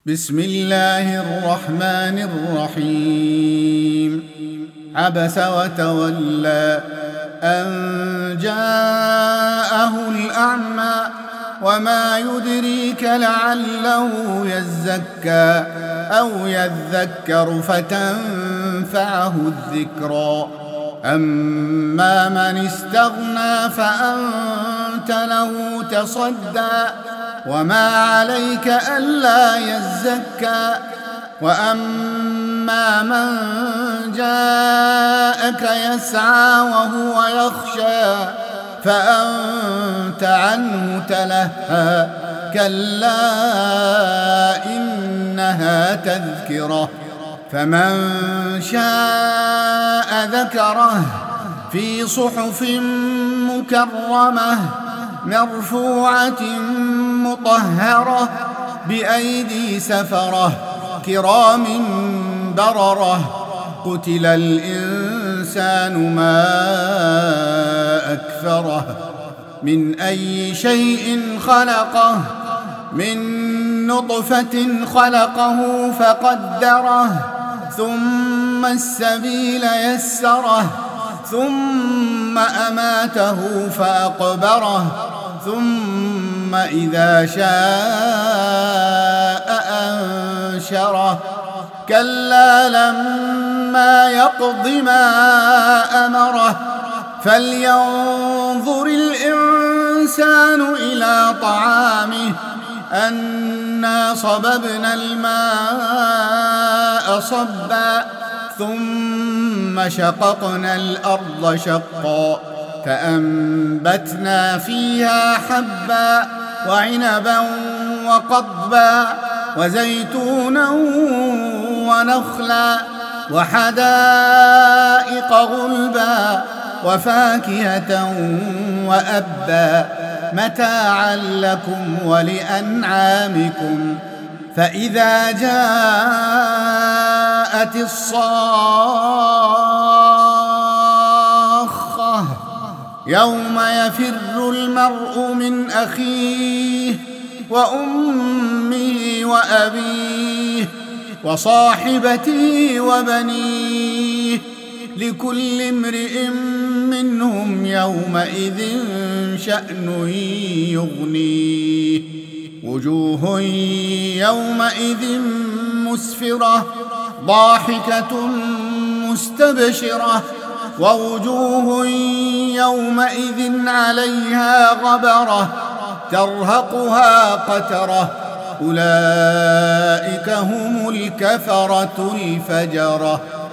بسم الله الرحمن الرحيم. عبس وتولى أن جاءه الأعمى وما يدريك لعله يزكى أو يذكر فتنفعه الذكرى. أما من استغنى فأنت له تصدى وما عليك ألا يزكى. وأما من جاءك يسعى وهو يخشى فأنت عنه تلهى. كلا إنها تذكرة فمن شاء ذكره في صحف مكرمة مرفوعة مطهرة بأيدي سفرة كرام بررة. قتل الإنسان ما أكفره من أي شيء خلقه من نطفة خلقه فقدره ثم السبيل يسره ثم أماته فأقبره ثم إذا شاء أنشره. كلا لما يقض ما أمره فلينظر الإنسان إلى طعامه أنا صببنا الماء صبا ثم شققنا الأرض شقا فأنبتنا فيها حبا وعنبا وقضبا وزيتونا ونخلا وحدائق غلبا وفاكهة وأبا متاعا لكم ولأنعامكم. فإذا جاءت الصاخة يوم يفر المرء من أخيه وأمه وأبيه وصاحبته وبنيه لكل امرئ منهم يومئذ شأن يغنيه. وجوه يومئذ مسفرة ضاحكة مستبشرة ووجوه يومئذ عليها غبرة ترهقها قترة. أولئك هم الكفرة الفجرة.